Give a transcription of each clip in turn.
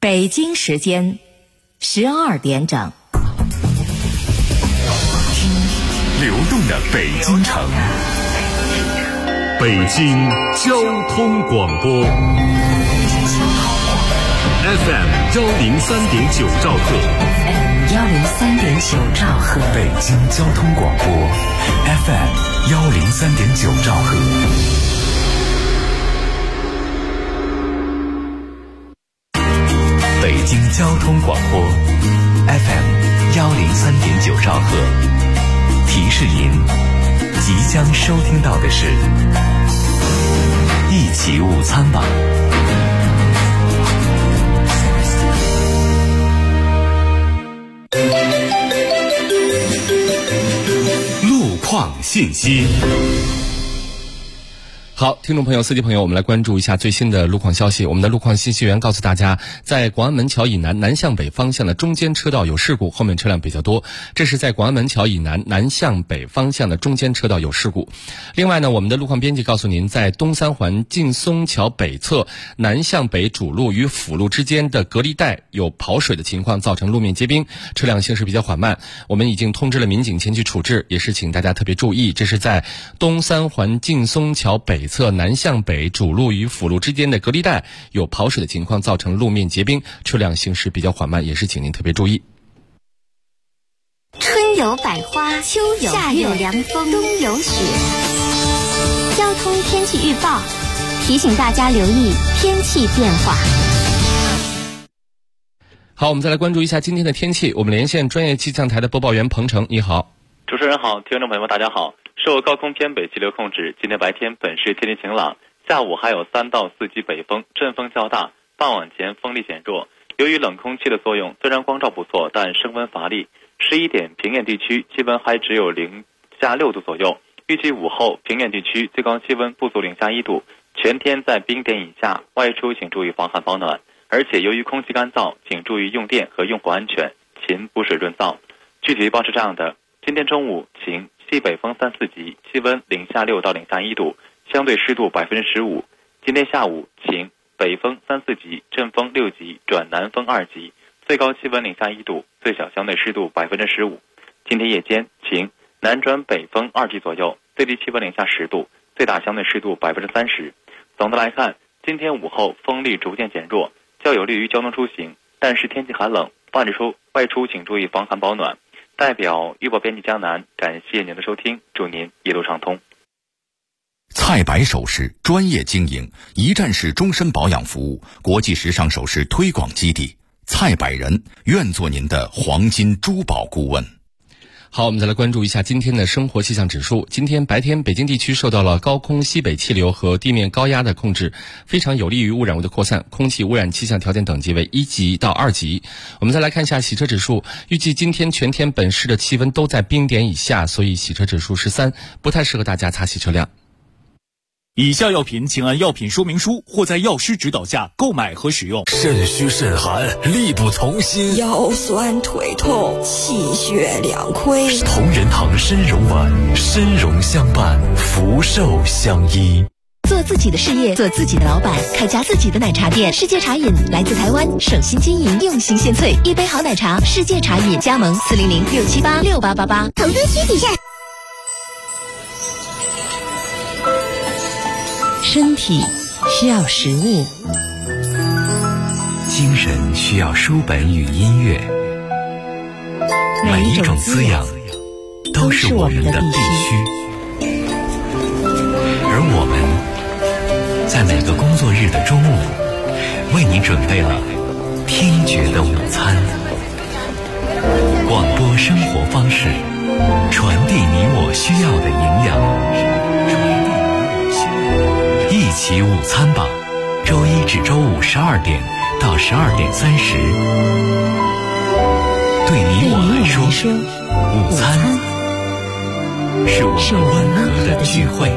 北京时间12点整。 流动的北京城，北京交通广播 FM 103.9兆赫 103.9兆赫， 北京交通广播 FM 103.9兆赫。北京交通广播 FM 103.9兆赫。提示您，即将收听到的是一起午餐吧。路况信息。好，听众朋友、司机朋友，我们来关注一下最新的路况消息。我们的路况信息员告诉大家，在广安门桥以南南向北方向的中间车道有事故，后面车辆比较多。这是在广安门桥以南南向北方向的中间车道有事故。另外呢，我们的路况编辑告诉您，在东三环劲松桥北侧南向北主路与辅路之间的隔离带有跑水的情况，造成路面结冰，车辆行驶比较缓慢。我们已经通知了民警前去处置，也是请大家特别注意，这是在东三环劲松桥北侧南向北主路与辅路之间的隔离带有跑水的情况，造成路面结冰，车辆行驶比较缓慢，也是请您特别注意。 春有百花，秋有夏有凉风，冬有雪。交通天气预报提醒大家留意天气变化。 好，我们再来关注一下今天的天气。我们连线专业气象台的播报员彭程，你好。 主持人好，听众朋友们大家好。受高空偏北气流控制，今天白天本市天气晴朗，下午还有3到4级北风，阵风较大，傍晚前风力减弱。由于冷空气的作用，虽然光照不错，但升温乏力。11点，平原地区气温还只有零下6度左右。预计午后，平原地区最高气温不足零下1度，全天在冰点以下，外出请注意防寒保暖。而且由于空气干燥，请注意用电和用火安全，勤补水润燥。具体预报是这样的：今天中午晴，西北风3、4级，气温零下6到零下1度，相对湿度15%。今天下午晴，北风3、4级，阵风6级转南风2级，最高气温零下1度，最小相对湿度15%。今天夜间晴，南转北风2级左右，最低气温零下10度，最大相对湿度30%。总的来看，今天午后风力逐渐减弱，较有利于交通出行，但是天气寒冷，外出请注意防寒保暖。代表预报编辑江南，感谢您的收听，祝您一路畅通。 蔡白首饰专业经营，一站式终身保养服务，国际时尚首饰推广基地。蔡百人愿做您的黄金珠宝顾问。好，我们再来关注一下今天的生活气象指数。今天白天，北京地区受到了高空西北气流和地面高压的控制，非常有利于污染物的扩散，空气污染气象条件等级为1级到2级。我们再来看一下洗车指数，预计今天全天本市的气温都在冰点以下，所以洗车指数13，不太适合大家擦洗车辆。 以下药品请按药品说明书或在药师指导下购买和使用。 肾虚肾寒，力不从心， 腰酸腿痛，气血两亏。 同仁堂参茸丸，参茸相伴，福寿相依。 做自己的事业，做自己的老板，开家自己的奶茶店。世界茶饮来自台湾，省心经营，用心献萃，一杯好奶茶，世界茶饮。加盟400-678-6888。 投资需谨慎。 身体需要食物， 精神需要书本与音乐，每一种滋养都是我们的必须。而我们在每个工作日的中午，为你准备了听觉的午餐。广播生活方式，传递你我需要的营养。一起午餐吧，周一至周五12点到12点30。对你我来说，午餐是我们温和的聚会。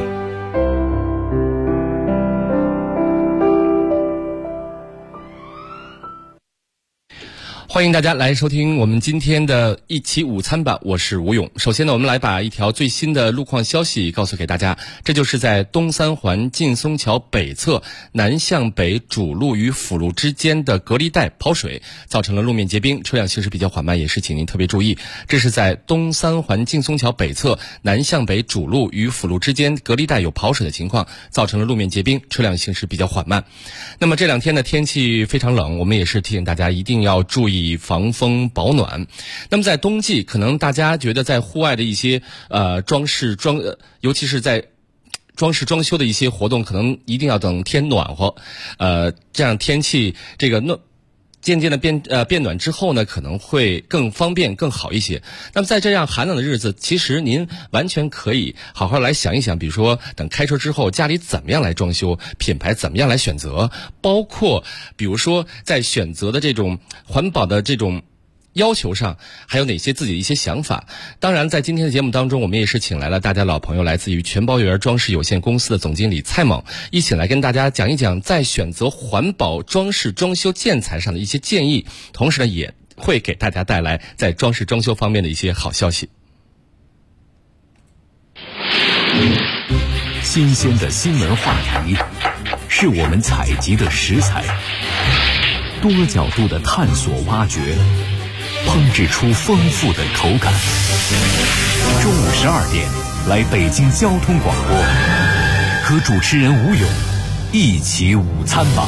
欢迎大家来收听我们今天的一起午餐吧，我是吴勇。首先呢，我们来把一条最新的路况消息告诉给大家，这就是在东三环劲松桥北侧南向北主路与辅路之间的隔离带跑水，造成了路面结冰，车辆行驶比较缓慢，也是请您特别注意。这是在东三环劲松桥北侧南向北主路与辅路之间隔离带有跑水的情况，造成了路面结冰，车辆行驶比较缓慢。那么这两天的天气非常冷，我们也是提醒大家一定要注意防风保暖。那么在冬季，可能大家觉得在户外的一些尤其是在装饰装修的一些活动，可能一定要等天暖和，这样天气这个渐渐的变暖之后呢，可能会更方便更好一些。那么在这样寒冷的日子，其实您完全可以好好来想一想，比如说等开车之后家里怎么样来装修，品牌怎么样来选择，包括比如说在选择的这种环保的这种要求上还有哪些自己的一些想法。当然在今天的节目当中，我们也是请来了大家老朋友，来自于全包园装饰有限公司的总经理蔡猛，一起来跟大家讲一讲在选择环保装饰装修建材上的一些建议，同时呢也会给大家带来在装饰装修方面的一些好消息。 新鲜的新闻话题是我们采集的食材，多角度的探索挖掘，烹制出丰富的口感。中午12点，来北京交通广播，和主持人吴勇一起午餐吧。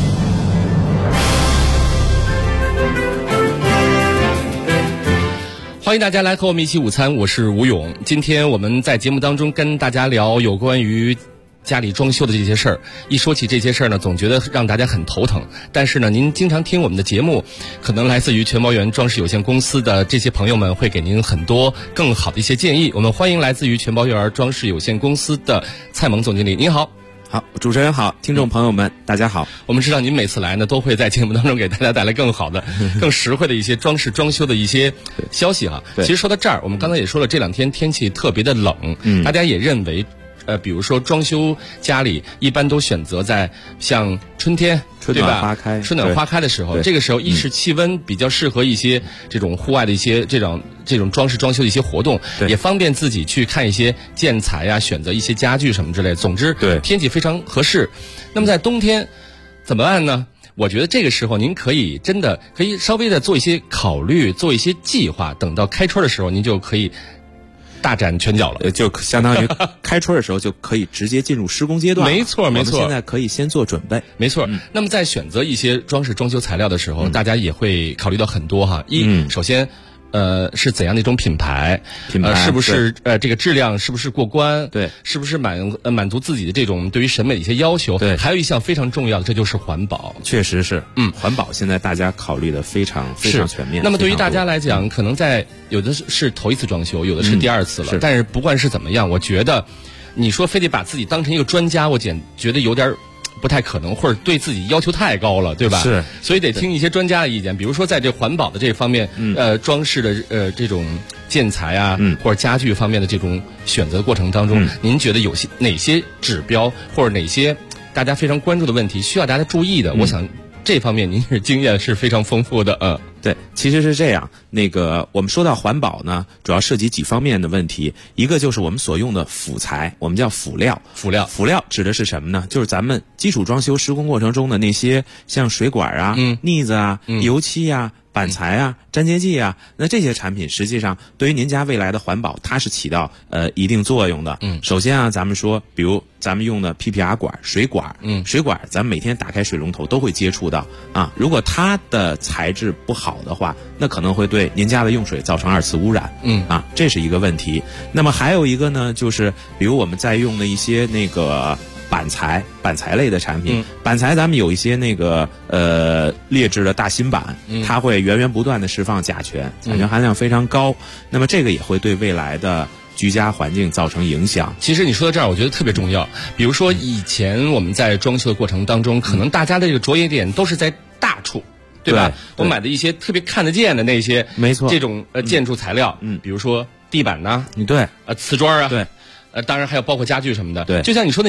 欢迎大家来和我们一起午餐，我是吴勇。今天我们在节目当中跟大家聊有关于家里装修的这些事儿，一说起这些事儿呢，总觉得让大家很头疼。但是呢，您经常听我们的节目，可能来自于全包园装饰有限公司的这些朋友们会给您很多更好的一些建议。我们欢迎来自于全包园装饰有限公司的蔡猛总经理，您好。 好，主持人好，听众朋友们，大家好。 我们知道您每次来呢，都会在节目当中给大家带来更好的、更实惠的一些装饰装修的一些消息哈。其实说到这儿，我们刚才也说了，这两天天气特别的冷，大家也认为。比如说装修家里一般都选择在像春天， 春暖花开， 春暖花开的时候，这个时候一是气温比较适合一些这种户外的一些这种装饰装修的一些活动，也方便自己去看一些建材呀，选择一些家具什么之类的。总之，天气非常合适。那么在冬天怎么办呢？我觉得这个时候您可以稍微的做一些考虑，做一些计划，等到开春的时候您就可以大展拳脚了， 就相当于开春的时候就可以直接进入施工阶段。 没错，没错。 我们现在可以先做准备。 没错。那么在选择一些装饰装修材料的时候，大家也会考虑到很多哈。首先。是怎样的一种品牌？是不是这个质量是不是过关？ 对， 是不是满足自己的这种对于审美的一些要求？ 对， 还有一项非常重要的，这就是环保。 确实是，环保现在大家考虑的非常全面。 那么对于大家来讲，可能在有的是头一次装修，有的是第二次了。但是不管是怎么样，我觉得你说非得把自己当成一个专家，我觉得有点不太可能，或者对自己要求太高了，对吧？ 是， 所以得听一些专家的意见。比如说，在这环保的这方面，装饰的这种建材啊，或者家具方面的这种选择过程当中，您觉得有哪些指标或者哪些大家非常关注的问题需要大家注意的？我想这方面您是经验是非常丰富的。 对，其实是这样。我们说到环保呢，主要涉及几方面的问题。一个就是我们所用的辅材，我们叫辅料。辅料指的是什么呢？就是咱们基础装修施工过程中的那些像水管啊、腻子啊、油漆啊、板材啊、粘接剂啊，那这些产品实际上对于您家未来的环保，它是起到一定作用的。首先啊，咱们说，比如咱们用的 PPR 管、水管，水管咱们每天打开水龙头都会接触到啊。如果它的材质不好的话，那可能会对您家的用水造成2次污染。这是一个问题。那么还有一个呢，就是比如我们在用的一些板材类的产品，板材咱们有一些劣质的大芯板，它会源源不断的释放甲醛，甲醛含量非常高。那么这个也会对未来的居家环境造成影响。 其实你说到这儿，我觉得特别重要。比如说以前我们在装修的过程当中，可能大家的这个着眼点都是在大处。对吧？我买的一些特别看得见的那些， 没错， 这种建筑材料，比如说地板呐， 对， 瓷砖啊， 对， 当然还有包括家具什么的， 对， 就像你说那些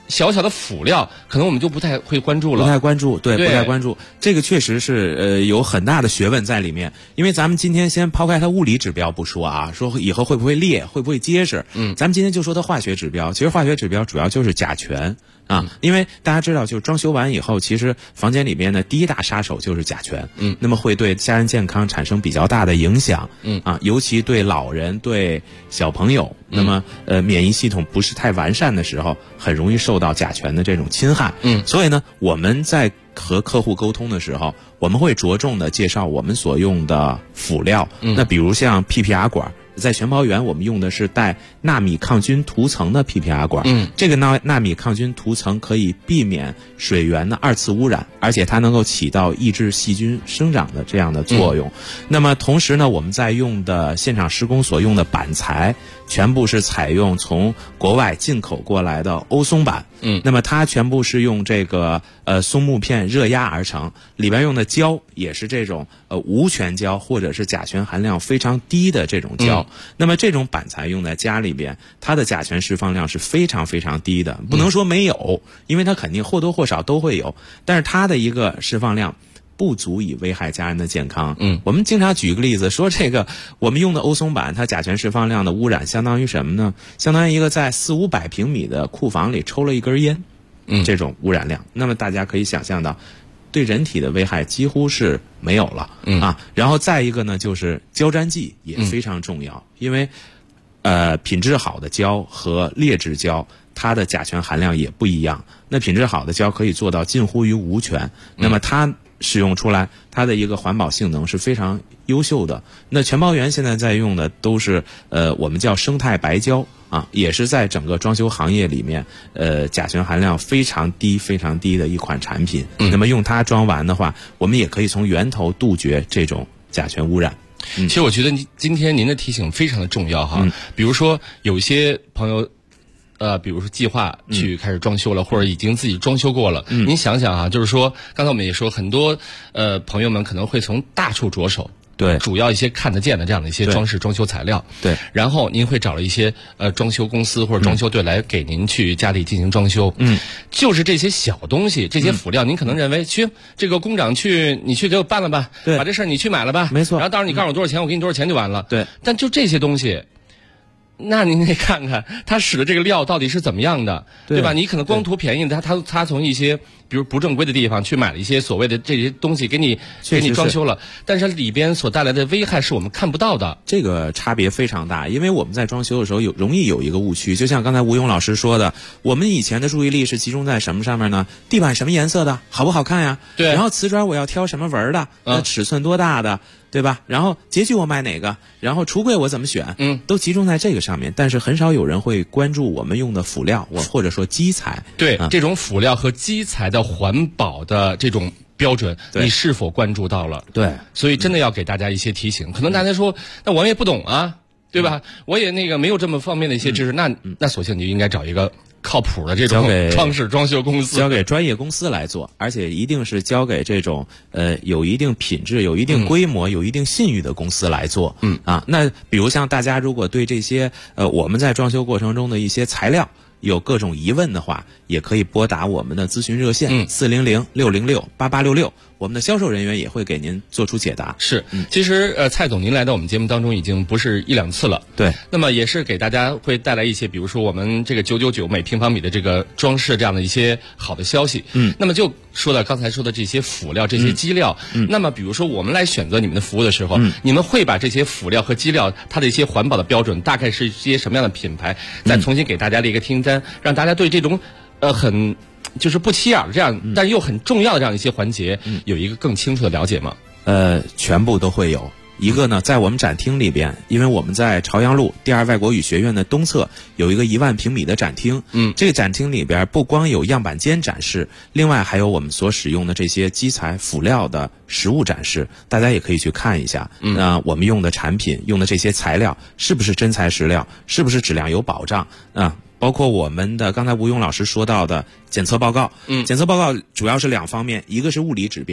小小的辅料，可能我们就不太会关注了。 不太关注，对， 对不太关注。这个确实是有很大的学问在里面。因为咱们今天先抛开它物理指标不说啊，说以后会不会裂，会不会结实，咱们今天就说它化学指标。其实化学指标主要就是甲醛啊，因为大家知道，就是装修完以后，其实房间里面的第一大杀手就是甲醛，那么会对家人健康产生比较大的影响，尤其对老人、对小朋友，那么免疫系统不是太完善的时候，很容易受到甲醛的这种侵害，所以呢，我们在和客户沟通的时候，我们会着重的介绍我们所用的辅料，那比如像 PPR 管。在全包源，我们用的是带纳米抗菌涂层的 PPR 管，这个纳米抗菌涂层可以避免水源的二次污染，而且它能够起到抑制细菌生长的这样的作用。那么同时呢，我们在用的现场施工所用的板材，全部是采用从国外进口过来的欧松板，那么它全部是用这个松木片热压而成，里边用的胶也是这种无醛胶或者是甲醛含量非常低的这种胶。那么这种板材用在家里边，它的甲醛释放量是非常非常低的，不能说没有，因为它肯定或多或少都会有，但是它的一个释放量不足以危害家人的健康。我们经常举一个例子说，这个我们用的欧松板，它甲醛释放量的污染相当于什么呢？相当于一个在400-500平米的库房里抽了一根烟，这种污染量。那么大家可以想象到，对人体的危害几乎是没有了啊。然后再一个呢，就是胶粘剂也非常重要，因为品质好的胶和劣质胶，它的甲醛含量也不一样。那品质好的胶可以做到近乎于无醛，那么它使用出来，它的一个环保性能是非常优秀的。那全包源现在在用的都是我们叫生态白胶啊，也是在整个装修行业里面甲醛含量非常低非常低的一款产品。那么用它装完的话，我们也可以从源头杜绝这种甲醛污染。 其实我觉得今天您的提醒非常的重要哈。比如说有些朋友比如说计划去开始装修了，或者已经自己装修过了，您想想啊，就是说刚才我们也说，很多朋友们可能会从大处着手， 对， 主要一些看得见的这样的一些装饰装修材料， 对， 然后您会找了一些装修公司或者装修队来给您去家里进行装修，就是这些小东西，这些辅料，您可能认为去这个工长你去给我办了吧， 对， 把这事儿你去买了吧， 没错， 然后到时候你告诉我多少钱，我给你多少钱就完了， 对， 但就这些东西。那您得看看他使的这个料到底是怎么样的，对吧？你可能光图便宜，他从一些比如不正规的地方去买了一些所谓的这些东西给你装修了，但是里边所带来的危害是我们看不到的。 这个差别非常大，因为我们在装修的时候容易有一个误区，就像刚才吴勇老师说的，我们以前的注意力是集中在什么上面呢？地板什么颜色的，好不好看呀？ 对。 然后瓷砖我要挑什么纹的，那尺寸多大的？对吧？然后洁具我买哪个？然后橱柜我怎么选？都集中在这个上面，但是很少有人会关注我们用的辅料，或者说基材。 对，这种辅料和基材的环保的这种标准，你是否关注到了？ 对， 所以真的要给大家一些提醒。可能大家说，那我也不懂啊，对吧？我也没有这么方面的一些知识，那索性你就应该找一个靠谱的这种装饰装修公司， 交给专业公司来做，而且一定是交给这种有一定品质、有一定规模、有一定信誉的公司来做。那比如像大家如果对这些我们在装修过程中的一些材料有各种疑问的话，也可以拨打我们的咨询热线400-606-8866，我们的销售人员也会给您做出解答。 是，其实蔡总您来到我们节目当中已经不是1-2次了， 对。 那么也是给大家会带来一些，比如说我们这个999每平方米的这个装饰这样的一些好的消息。那么就说到刚才说的这些辅料、这些基料，那么比如说我们来选择你们的服务的时候，你们会把这些辅料和基料它的一些环保的标准，大概是一些什么样的品牌，再重新给大家列一个清单，让大家对这种很就是不起眼的这样，但又很重要的这样一些环节，有一个更清楚的了解吗？ 全部都会有。一个呢，在我们展厅里边，因为我们在朝阳路第2外国语学院的东侧有一个1万平米的展厅，这个展厅里边不光有样板间展示，另外还有我们所使用的这些基材辅料的实物展示，大家也可以去看一下。那我们用的产品、用的这些材料是不是真材实料，是不是质量有保障啊？包括我们的刚才吴勇老师说到的检测报告，检测报告主要是2方面，一个是物理指标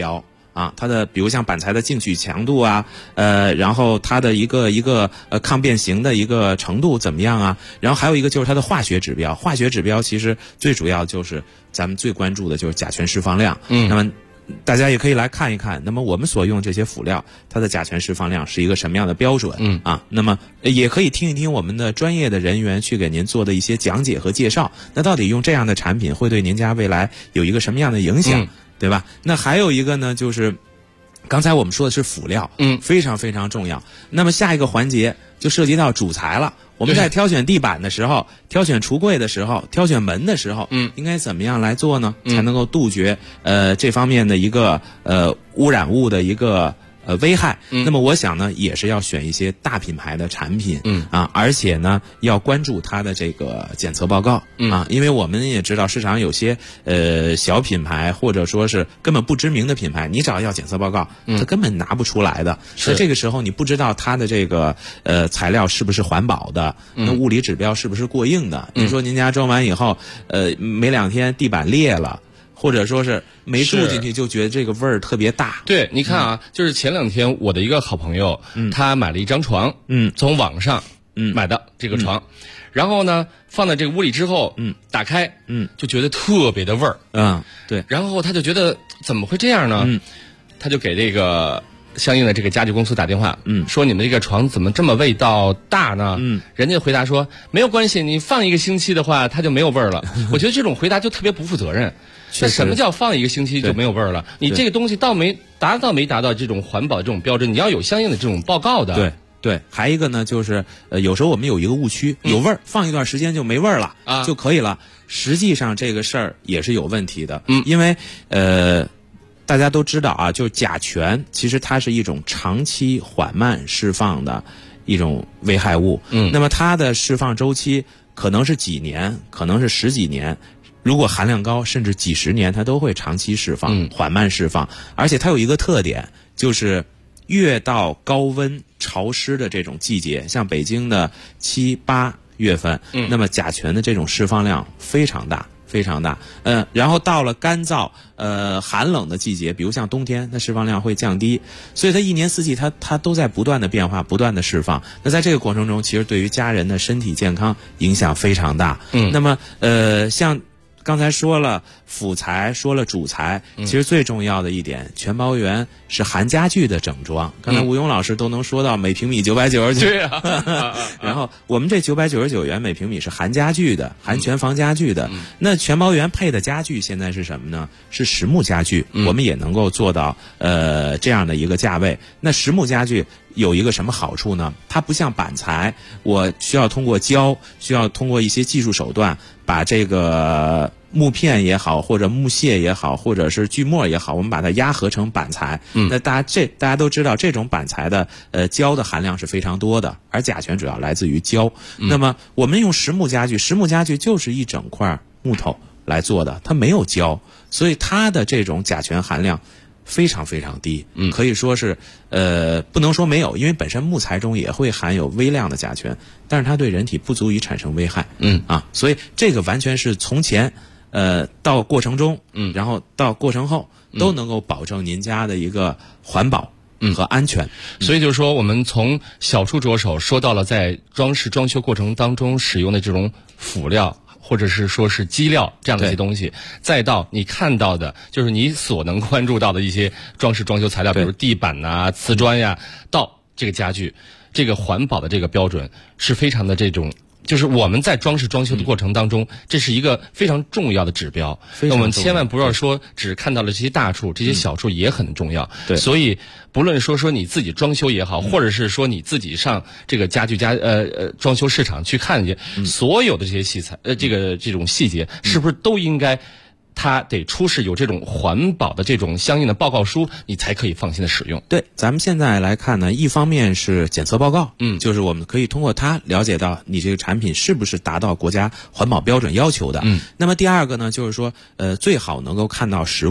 啊，它的比如像板材的进取强度啊，然后它的一个抗变形的一个程度怎么样啊？然后还有一个就是它的化学指标，化学指标其实最主要就是咱们最关注的就是甲醛释放量。那么大家也可以来看一看，那么我们所用这些辅料，它的甲醛释放量是一个什么样的标准？那么也可以听一听我们的专业的人员去给您做的一些讲解和介绍。那到底用这样的产品会对您家未来有一个什么样的影响？对吧？那还有一个呢，就是刚才我们说的是辅料，非常非常重要。那么下一个环节就涉及到主材了。我们在挑选地板的时候，挑选橱柜的时候，挑选门的时候，应该怎么样来做呢？才能够杜绝这方面的一个污染物的一个危害。那么我想呢，也是要选一些大品牌的产品，而且呢，要关注它的这个检测报告，因为我们也知道市场有些小品牌或者说是根本不知名的品牌，你只要检测报告，它根本拿不出来的。在这个时候，你不知道它的这个材料是不是环保的，那物理指标是不是过硬的？您说您家装完以后，没2天地板裂了。或者说是没住进去就觉得这个味儿特别大。 对，你看啊，就是前2天我的一个好朋友，他买了一张床，从网上买的这个床，然后呢放在这个屋里之后，打开，就觉得特别的味儿， 对， 然后他就觉得怎么会这样呢？他就给这个相应的这个家具公司打电话，说你们这个床怎么这么味道大呢？人家回答说没有关系，你放1个星期的话，它就没有味儿了。我觉得这种回答就特别不负责任。那什么叫放1个星期就没有味儿了？你这个东西达到这种环保这种标准，你要有相应的这种报告的。 对，还一个呢，就是有时候我们有一个误区，有味儿，放一段时间就没味儿了就可以了。实际上这个事儿也是有问题的，因为大家都知道啊，就是甲醛其实它是一种长期缓慢释放的一种危害物。那么它的释放周期可能是几年，可能是10几年。如果含量高，甚至几10年，它都会长期释放，缓慢释放。而且它有一个特点，就是越到高温潮湿的这种季节，像北京的7、8月份，那么甲醛的这种释放量非常大。非常大，然后到了干燥、寒冷的季节，比如像冬天，它释放量会降低，所以它1年4季它都在不断的变化，不断的释放。那在这个过程中，其实对于家人的身体健康影响非常大。那么像刚才说了辅材，说了主材，其实最重要的一点，全包源是含家具的整装。刚才吴勇老师都能说到每平米999， 对啊。 然后我们这999元每平米是含家具的，含全房家具的。那全包源配的家具现在是什么呢？是实木家具，我们也能够做到这样的一个价位。那实木家具有一个什么好处呢？它不像板材，我需要通过胶，需要通过一些技术手段，把这个木片也好，或者木屑也好，或者是锯末也好，我们把它压合成板材。那大家都知道，这种板材的胶的含量是非常多的，而甲醛主要来自于胶。那么我们用实木家具，实木家具就是一整块木头来做的，它没有胶，所以它的这种甲醛含量非常非常低，可以说是不能说没有，因为本身木材中也会含有微量的甲醛，但是它对人体不足以产生危害。所以这个完全是从前到过程中，然后到过程后都能够保证您家的一个环保和安全。 所以就是说，我们从小处着手，说到了在装修过程当中使用的这种辅料，或者是说是基料这样的一些东西，再到你看到的，就是你所能关注到的一些装修材料，比如地板啊、瓷砖呀，到这个家具，这个环保的这个标准是非常的这种。就是我们在装修的过程当中，这是一个非常重要的指标。那我们千万不要说只看到了这些大处，这些小处也很重要。所以不论说你自己装修也好，或者是说你自己上这个家具装修市场去看去，所有的这些器材这种细节，是不是都应该它得出示有这种环保的这种相应的报告书，你才可以放心的使用。 对，咱们现在来看呢，一方面是检测报告，就是我们可以通过它了解到你这个产品是不是达到国家环保标准要求的。那么第二个呢，就是说最好能够看到实物。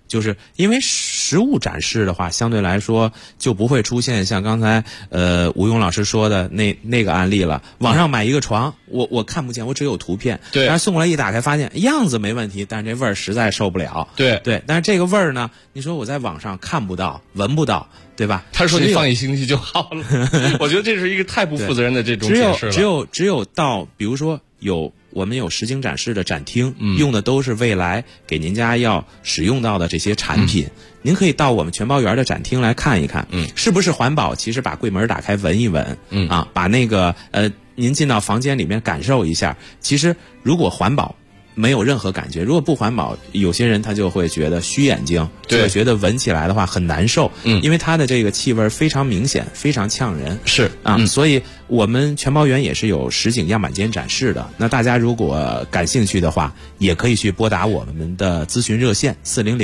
就是因为实物展示的话，相对来说就不会出现像刚才吴勇老师说的那个案例了。网上买一个床，我看不见，我只有图片， 对， 但是送过来一打开发现样子没问题，但是这味儿实在受不了， 对， 但是这个味儿呢，你说我在网上看不到闻不到，对吧？ 他说你放1星期就好了，我觉得这是一个太不负责任的这种解释了。 只有到比如说我们有实景展示的展厅，用的都是未来给您家要使用到的这些产品，您可以到我们全包园的展厅来看一看，是不是环保？其实把柜门打开闻一闻，把那个您进到房间里面感受一下。其实如果环保没有任何感觉，如果不环保，有些人他就会觉得虚眼睛，就会觉得闻起来的话很难受，因为它的这个气味非常明显，非常呛人， 是所以我们全包园也是有实景样板间展示的。那大家如果感兴趣的话，也可以去拨打我们的咨询热线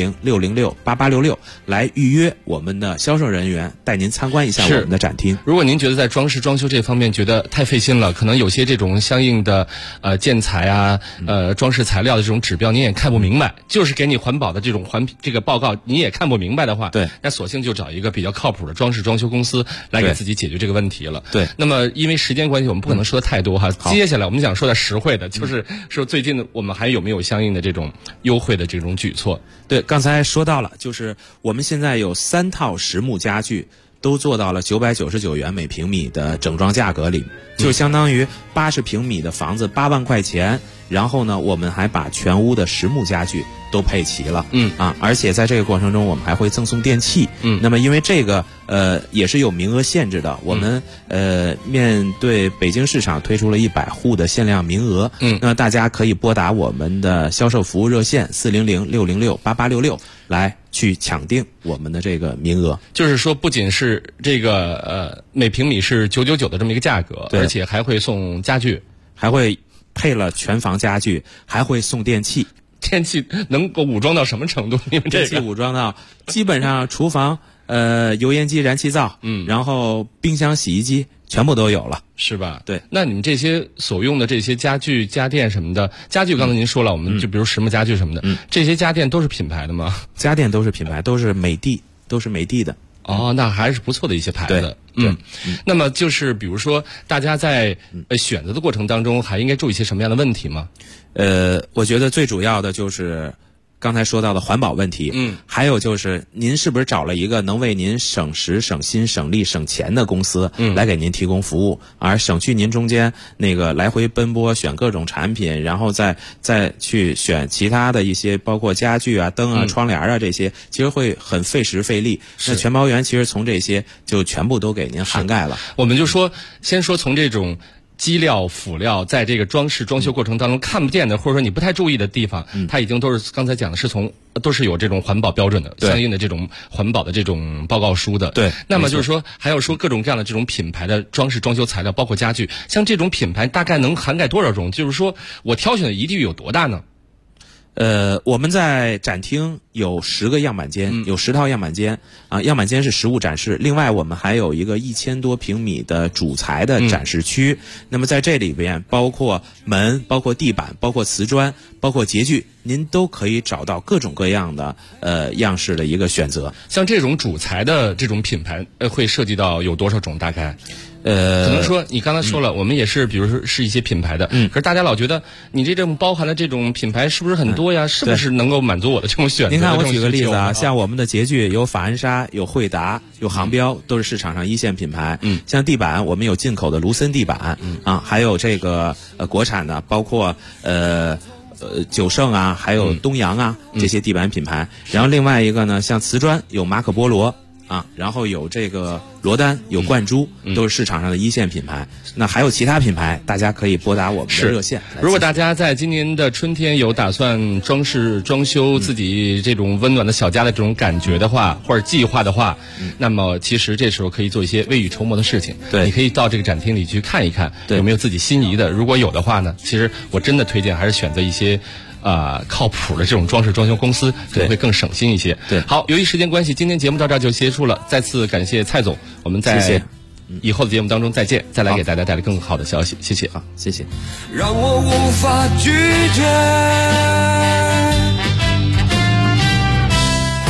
400-606-8866来预约我们的销售人员带您参观一下我们的展厅。 如果您觉得在装饰装修这方面觉得太费心了，可能有些这种相应的建材啊装饰材料的这种指标你也看不明白，就是给你环保的这种这个报告你也看不明白的话， 对， 那索性就找一个比较靠谱的装饰装修公司来给自己解决这个问题了。 对， 那么因为时间关系我们不可能说的太多哈，接下来我们想说点实惠的，就是说最近我们还有没有相应的这种优惠的这种举措？ 对，刚才说到了，就是我们现在有3套实木家具都做到了999元每平米的整装价格里，就相当于80平米的房子8万块钱。然后呢，我们还把全屋的实木家具都配齐了，而且在这个过程中我们还会赠送电器，那么因为这个也是有名额限制的，我们面对北京市场推出了100户的限量名额，那大家可以拨打我们的销售服务热线400-606-8866来去抢定我们的这个名额。 就是说不仅是这个每平米是999的这么一个价格，而且还会送家具， 还会配了全房家具，还会送电器。 电器能够武装到什么程度？你们这个电器武装到基本上厨房油烟机、燃气灶，然后冰箱、洗衣机全部都有了， 是吧？ 对。 那你们这些所用的这些家具、家电什么的，家具刚才您说了，我们就比如实木家具什么的，这些家电都是品牌的吗？ 家电都是品牌，都是美的。 哦，那还是不错的一些牌子。那么就是比如说，大家在选择的过程当中，还应该注意一些什么样的问题吗？ 我觉得最主要的就是刚才说到的环保问题，还有就是您是不是找了一个能为您省时省心省力省钱的公司来给您提供服务，而省去您中间那个来回奔波选各种产品，然后再去选其他的一些包括家具啊、灯啊、窗帘啊这些，其实会很费时费力。那全包园其实从这些就全部都给您涵盖了。 我们就说先说从这种基料辅料在这个装饰装修过程当中看不见的，或者说你不太注意的地方，它已经都是刚才讲的都是有这种环保标准的，相应的这种环保的这种报告书的。 对。 那么就是说还要说各种各样的这种品牌的装饰装修材料，包括家具，像这种品牌大概能涵盖多少种？就是说我挑选的余地有多大呢？ 我们在展厅有10个样板间，有10套样板间啊，样板间是实物展示。另外，我们还有一个1000多平米的主材的展示区。那么在这里边，包括门、包括地板、包括瓷砖、包括洁具，您都可以找到各种各样的样式的一个选择。 像这种主材的这种品牌，会涉及到有多少种？大概？可能说你刚才说了，我们也是，比如说是一些品牌的，可是大家老觉得你这种包含的这种品牌是不是很多呀？是不是能够满足我的这种选择？ 您看，我举个例子啊，像我们的洁具有法恩莎、有惠达、有航标，都是市场上1线品牌。像地板，我们有进口的卢森地板，还有这个国产的，包括九盛啊，还有东阳啊这些地板品牌。然后另外一个呢，像瓷砖有马可波罗。然后有这个罗丹，有冠珠，都是市场上的1线品牌。那还有其他品牌，大家可以拨打我们的热线。 如果大家在今年的春天有打算装饰装修自己这种温暖的小家的这种感觉的话，或者计划的话，那么其实这时候可以做一些未雨绸缪的事情。 对， 你可以到这个展厅里去看一看，有没有自己心仪的。如果有的话呢，其实我真的推荐还是选择一些靠谱的这种装饰装修公司，可能会更省心一些。 对， 好，由于时间关系，今天节目到这儿就结束了。再次感谢蔡总，我们在以后的节目当中再见，再来给大家带来更好的消息。谢谢啊， 谢谢。 让我无法拒绝，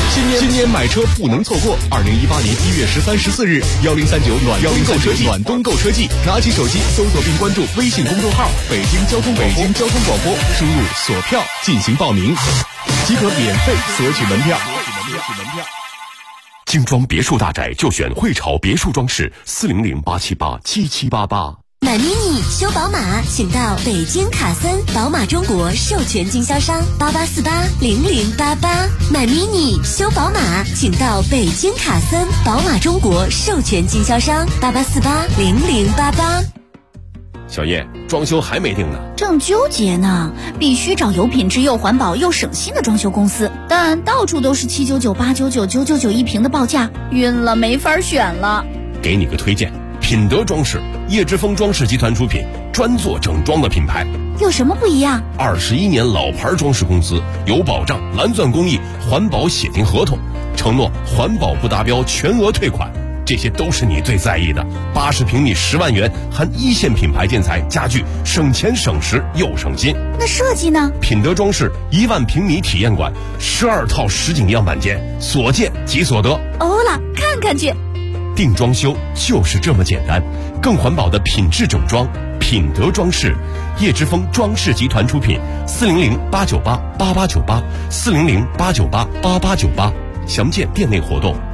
今年买车不能错过，2018年1月13、14日，1039暖冬购车季，拿起手机搜索并关注微信公众号“北京交通广播”，输入锁票进行报名，即可免费索取门票。 精装别墅大宅就选汇潮别墅装饰，400-878-7788。 买 mini 修宝马，请到北京卡森宝马中国授权经销商88480088。买 mini 修宝马，请到北京卡森宝马中国授权经销商88480088。 小叶，装修还没定呢， 正纠结呢。必须找有品质又环保又省心的装修公司，但到处都是799、899、999一平的报价，晕了，没法选了。 给你个推荐，品德装饰，叶之峰装饰集团出品，专做整装的品牌。 有什么不一样 ？21年老牌装饰公司，有保障，蓝钻工艺，环保写进合同，承诺环保不达标全额退款。这些都是你最在意的。80平米10万元，含一线品牌建材家具，省钱省时又省心。 那设计呢？ 品德装饰1万平米体验馆，12套实景样板间，所见即所得。 欧了，看看去。 定装修就是这么简单，更环保的品质整装。品德装饰，叶之峰装饰集团出品，400-898-8898，400-898-8898，详见店内活动。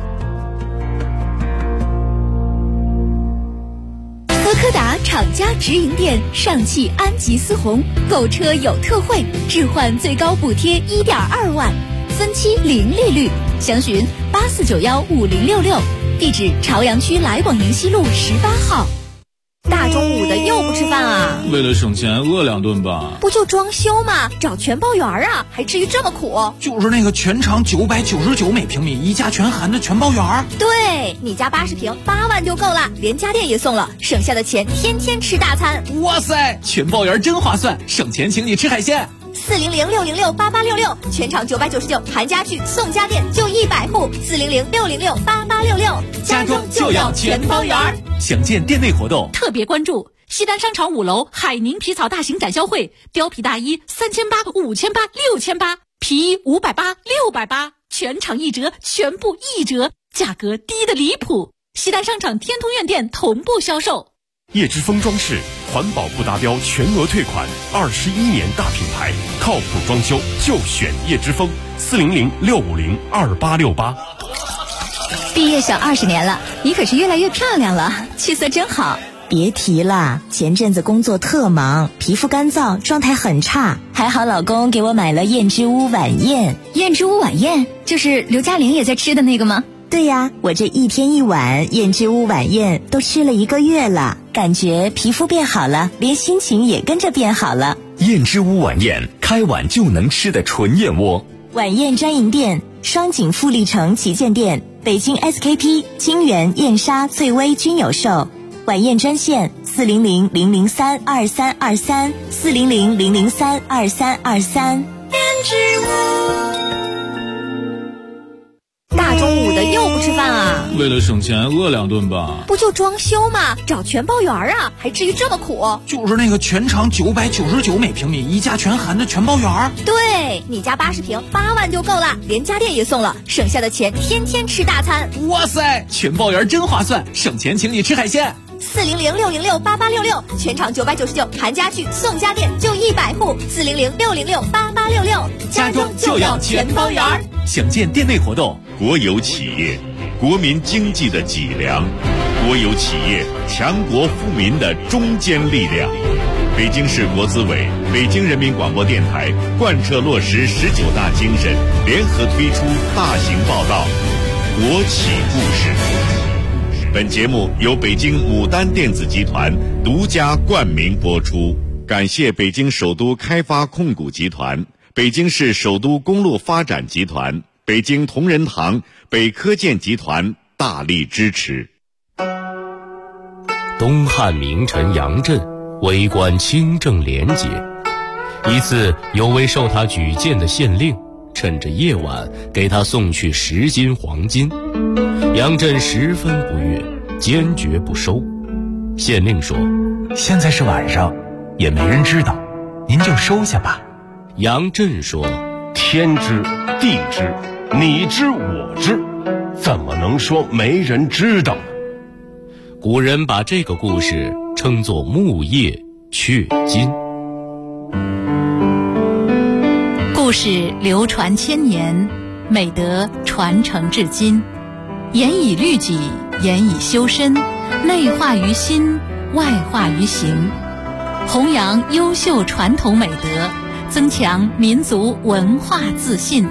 柯达厂家直营店上汽安吉思宏购车有特惠，置换最高补贴1.2万，分期零利率，详询84915066，地址朝阳区来广营西路18号。大中午的又不吃饭啊？ 为了省钱，饿2顿吧。 不就装修吗？找全包园啊，还至于这么苦？ 就是那个全长999每平米，一家全含的全包园。 对，你家80平8万就够了，连家电也送了，省下的钱天天吃大餐。 哇塞，全包园真划算，省钱请你吃海鲜。 400-606-8866，全场999，含家具送家电，就100户。400-606-8866， 家装就要全包园。详见店内活动。 特别关注西单商场5楼海宁皮草大型展销会，貂皮大衣3800、5800、6800，皮衣580、680，全场1折，全部1折，价格低得离谱。西单商场天通苑店同步销售。 叶之峰装饰，环保不达标全额退款，21年大品牌，靠谱装修就选叶之峰，400-650-2868。 毕业小20年了，你可是越来越漂亮了，气色真好。 别提了，前阵子工作特忙，皮肤干燥，状态很差，还好老公给我买了燕之屋晚宴。 燕之屋晚宴就是刘嘉玲也在吃的那个吗？ 对呀，我这1天1碗燕之屋晚宴都吃了1个月了，感觉皮肤变好了，连心情也跟着变好了。 燕之屋晚宴，开碗就能吃的纯燕窝。 晚宴专营店：双井富力城旗舰店、北京 SKP、清源、燕莎、翠微均有售。晚宴专线400-003-2323，400-003-2323。 燕之屋。大中午的又不吃饭啊？ 为了省钱，饿2顿吧。 不就装修吗？找全包园啊，还至于这么苦？ 就是那个全长999每平米，一家全含的全包园。 对，你家80平8万就够了，连家电也送了，省下的钱天天吃大餐。 哇塞，全包园真划算，省钱请你吃海鲜。 400-606-8866，全场999，含家具送家电，就100户。400-606-8866， 家装就要全包园。详见店内活动。 国有企业，国民经济的脊梁；国有企业，强国富民的中坚力量。北京市国资委、北京人民广播电台贯彻落实19大精神，联合推出大型报道《国企故事》。本节目由北京牡丹电子集团独家冠名播出，感谢北京首都开发控股集团、北京市首都公路发展集团、北京同仁堂、北科建集团大力支持。 东汉名臣杨震为官清正廉洁，一次有位受他举荐的县令趁着夜晚给他送去10斤黄金，杨震十分不悦，坚决不收。县令说： 现在是晚上，也没人知道，您就收下吧。 杨震说：天知地知， 你知我知，怎么能说没人知道呢？ 古人把这个故事称作木叶雀金。 故事流传千年，美德传承至今，严以律己，严以修身，内化于心，外化于行，弘扬优秀传统美德，增强民族文化自信。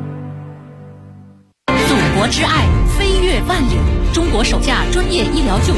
祖国之爱飞越万里，中国首架专业医疗救